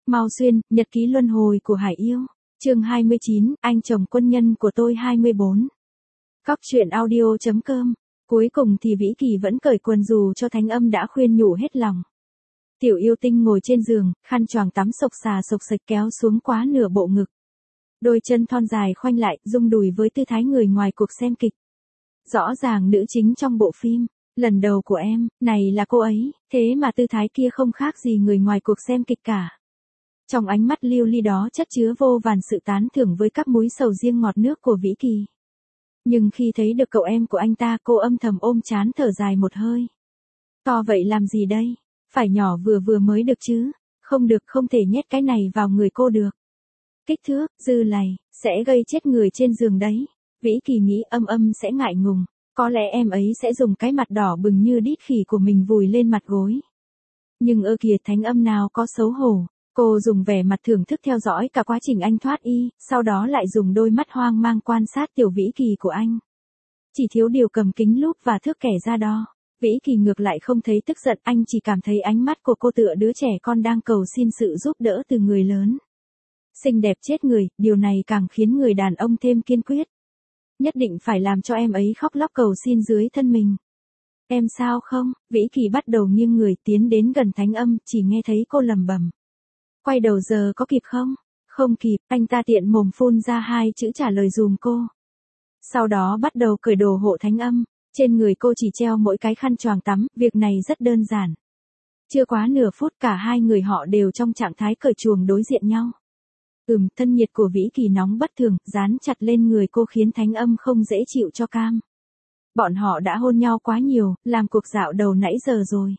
Mao Xuyên, nhật ký luân hồi của Hải Yêu. Chương 29, anh chồng quân nhân của tôi 24. Cóc truyện audio.com. Cuối cùng thì Vĩ Kỳ vẫn cởi quần dù cho Thánh Âm đã khuyên nhủ hết lòng. Tiểu Yêu Tinh ngồi trên giường, khăn choàng tắm sộc xà sộc sạch kéo xuống quá nửa bộ ngực. Đôi chân thon dài khoanh lại, rung đùi với tư thái người ngoài cuộc xem kịch. Rõ ràng nữ chính trong bộ phim, lần đầu của em, này là cô ấy, thế mà tư thái kia không khác gì người ngoài cuộc xem kịch cả. Trong ánh mắt lưu ly đó chất chứa vô vàn sự tán thưởng với các múi sầu riêng ngọt nước của Vĩ Kỳ. Nhưng khi thấy được cậu em của anh ta, cô âm thầm ôm trán thở dài một hơi. To vậy làm gì đây? Phải nhỏ vừa vừa mới được chứ. Không được, không thể nhét cái này vào người cô được. Kích thước, dư lầy, sẽ gây chết người trên giường đấy. Vĩ Kỳ nghĩ âm sẽ ngại ngùng. Có lẽ em ấy sẽ dùng cái mặt đỏ bừng như đít khỉ của mình vùi lên mặt gối. Nhưng ơ kìa, Thánh Âm nào có xấu hổ. Cô dùng vẻ mặt thưởng thức theo dõi cả quá trình anh thoát y, sau đó lại dùng đôi mắt hoang mang quan sát tiểu Vĩ Kỳ của anh. Chỉ thiếu điều cầm kính lúp và thước kẻ ra đo. Vĩ Kỳ ngược lại không thấy tức giận, anh chỉ cảm thấy ánh mắt của cô tựa đứa trẻ con đang cầu xin sự giúp đỡ từ người lớn. Xinh đẹp chết người, điều này càng khiến người đàn ông thêm kiên quyết. Nhất định phải làm cho em ấy khóc lóc cầu xin dưới thân mình. Em sao không? Vĩ Kỳ bắt đầu nghiêng người tiến đến gần Thánh Âm, chỉ nghe thấy cô lẩm bẩm. Quay đầu giờ có kịp không? Không kịp, anh ta tiện mồm phun ra hai chữ trả lời dùm cô. Sau đó bắt đầu cởi đồ hộ Thánh Âm, trên người cô chỉ treo mỗi cái khăn choàng tắm, việc này rất đơn giản. Chưa quá nửa phút cả hai người họ đều trong trạng thái cởi chuồng đối diện nhau. Thân nhiệt của Vĩ Kỳ nóng bất thường, dán chặt lên người cô khiến Thánh Âm không dễ chịu cho cam. Bọn họ đã hôn nhau quá nhiều, làm cuộc dạo đầu nãy giờ rồi.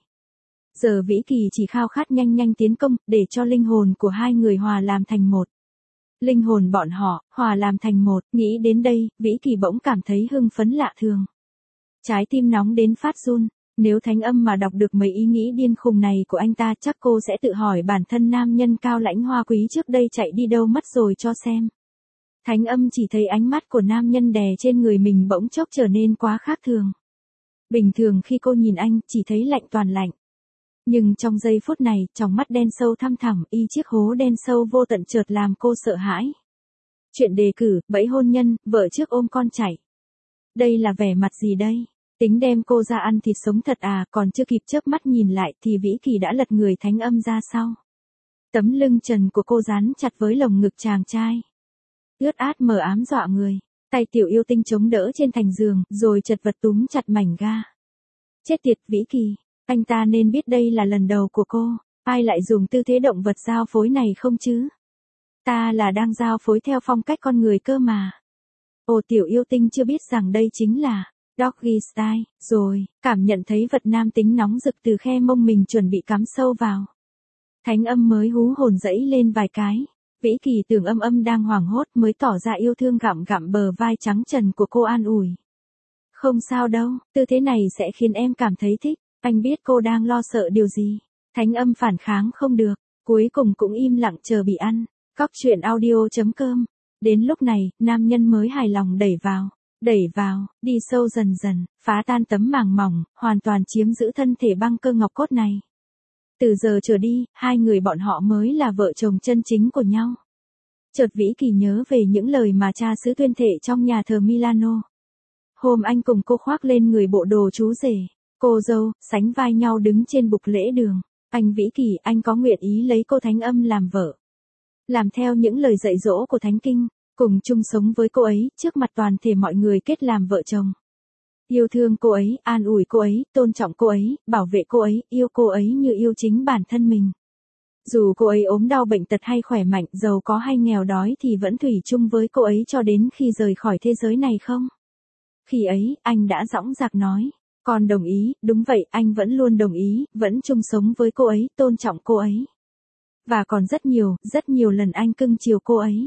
Giờ Vĩ Kỳ chỉ khao khát nhanh tiến công, để cho linh hồn của hai người hòa làm thành một. Linh hồn bọn họ, hòa làm thành một, nghĩ đến đây, Vĩ Kỳ bỗng cảm thấy hưng phấn lạ thường. Trái tim nóng đến phát run, nếu Thánh Âm mà đọc được mấy ý nghĩ điên khùng này của anh ta chắc cô sẽ tự hỏi bản thân nam nhân cao lãnh hoa quý trước đây chạy đi đâu mất rồi cho xem. Thánh Âm chỉ thấy ánh mắt của nam nhân đè trên người mình bỗng chốc trở nên quá khác thường. Bình thường khi cô nhìn anh, chỉ thấy lạnh toàn lạnh. Nhưng trong giây phút này, tròng mắt đen sâu thăm thẳm, y chiếc hố đen sâu vô tận chợt làm cô sợ hãi. Chuyện đề cử, bẫy hôn nhân, vợ trước ôm con chạy. Đây là vẻ mặt gì đây? Tính đem cô ra ăn thịt sống thật à, còn chưa kịp chớp mắt nhìn lại thì Vĩ Kỳ đã lật người Thánh Âm ra sau. Tấm lưng trần của cô dán chặt với lồng ngực chàng trai. Ướt át mờ ám dọa người, tay tiểu yêu tinh chống đỡ trên thành giường, rồi chật vật túm chặt mảnh ga. Chết tiệt Vĩ Kỳ, anh ta nên biết đây là lần đầu của cô, ai lại dùng tư thế động vật giao phối này không chứ? Ta là đang giao phối theo phong cách con người cơ mà. Ồ, tiểu yêu tinh chưa biết rằng đây chính là doggy style, rồi, cảm nhận thấy vật nam tính nóng rực từ khe mông mình chuẩn bị cắm sâu vào. Thánh Âm mới hú hồn dẫy lên vài cái. Vĩ Kỳ tưởng Âm đang hoảng hốt mới tỏ ra yêu thương gặm bờ vai trắng trần của cô an ủi. Không sao đâu, tư thế này sẽ khiến em cảm thấy thích, anh biết cô đang lo sợ điều gì. Thánh Âm phản kháng không được, cuối cùng cũng im lặng chờ bị ăn. Cóc truyện audio.com. Đến lúc này, nam nhân mới hài lòng đẩy vào, đi sâu dần dần, phá tan tấm màng mỏng, hoàn toàn chiếm giữ thân thể băng cơ ngọc cốt này. Từ giờ trở đi, hai người bọn họ mới là vợ chồng chân chính của nhau. Chợt Vĩ Kỳ nhớ về những lời mà cha xứ tuyên thệ trong nhà thờ Milano. Hôm anh cùng cô khoác lên người bộ đồ chú rể, cô dâu, sánh vai nhau đứng trên bục lễ đường. Anh Vĩ Kỳ, anh có nguyện ý lấy cô Thánh Âm làm vợ. Làm theo những lời dạy dỗ của Thánh Kinh, cùng chung sống với cô ấy, trước mặt toàn thể mọi người kết làm vợ chồng. Yêu thương cô ấy, an ủi cô ấy, tôn trọng cô ấy, bảo vệ cô ấy, yêu cô ấy như yêu chính bản thân mình. Dù cô ấy ốm đau bệnh tật hay khỏe mạnh, giàu có hay nghèo đói thì vẫn thủy chung với cô ấy cho đến khi rời khỏi thế giới này không? Khi ấy, anh đã dõng dạc nói. Con đồng ý, đúng vậy, anh vẫn luôn đồng ý, vẫn chung sống với cô ấy, tôn trọng cô ấy. Và còn rất nhiều lần anh cưng chiều cô ấy.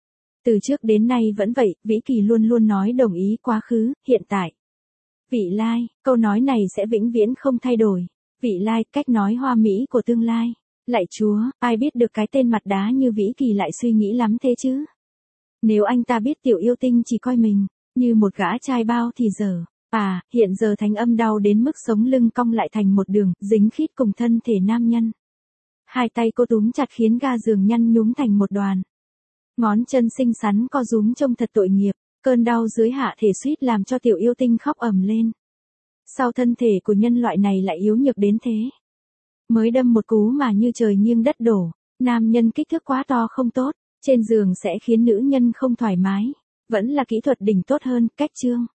Từ trước đến nay vẫn vậy, Vĩ Kỳ luôn nói đồng ý quá khứ, hiện tại. Vị lai, câu nói này sẽ vĩnh viễn không thay đổi. Vị lai, cách nói hoa mỹ của tương lai. Lạy Chúa, ai biết được cái tên mặt đá như Vĩ Kỳ lại suy nghĩ lắm thế chứ? Nếu anh ta biết tiểu yêu tinh chỉ coi mình như một gã trai bao thì giờ. Hiện giờ Thánh Âm đau đến mức sống lưng cong lại thành một đường, dính khít cùng thân thể nam nhân. Hai tay cô túm chặt khiến ga giường nhăn nhúm thành một đoàn. Ngón chân xinh xắn co rúm trông thật tội nghiệp, cơn đau dưới hạ thể suýt làm cho tiểu yêu tinh khóc ầm lên. Sao thân thể của nhân loại này lại yếu nhược đến thế? Mới đâm một cú mà như trời nghiêng đất đổ, nam nhân kích thước quá to không tốt, trên giường sẽ khiến nữ nhân không thoải mái. Vẫn là kỹ thuật đỉnh tốt hơn, cách chương.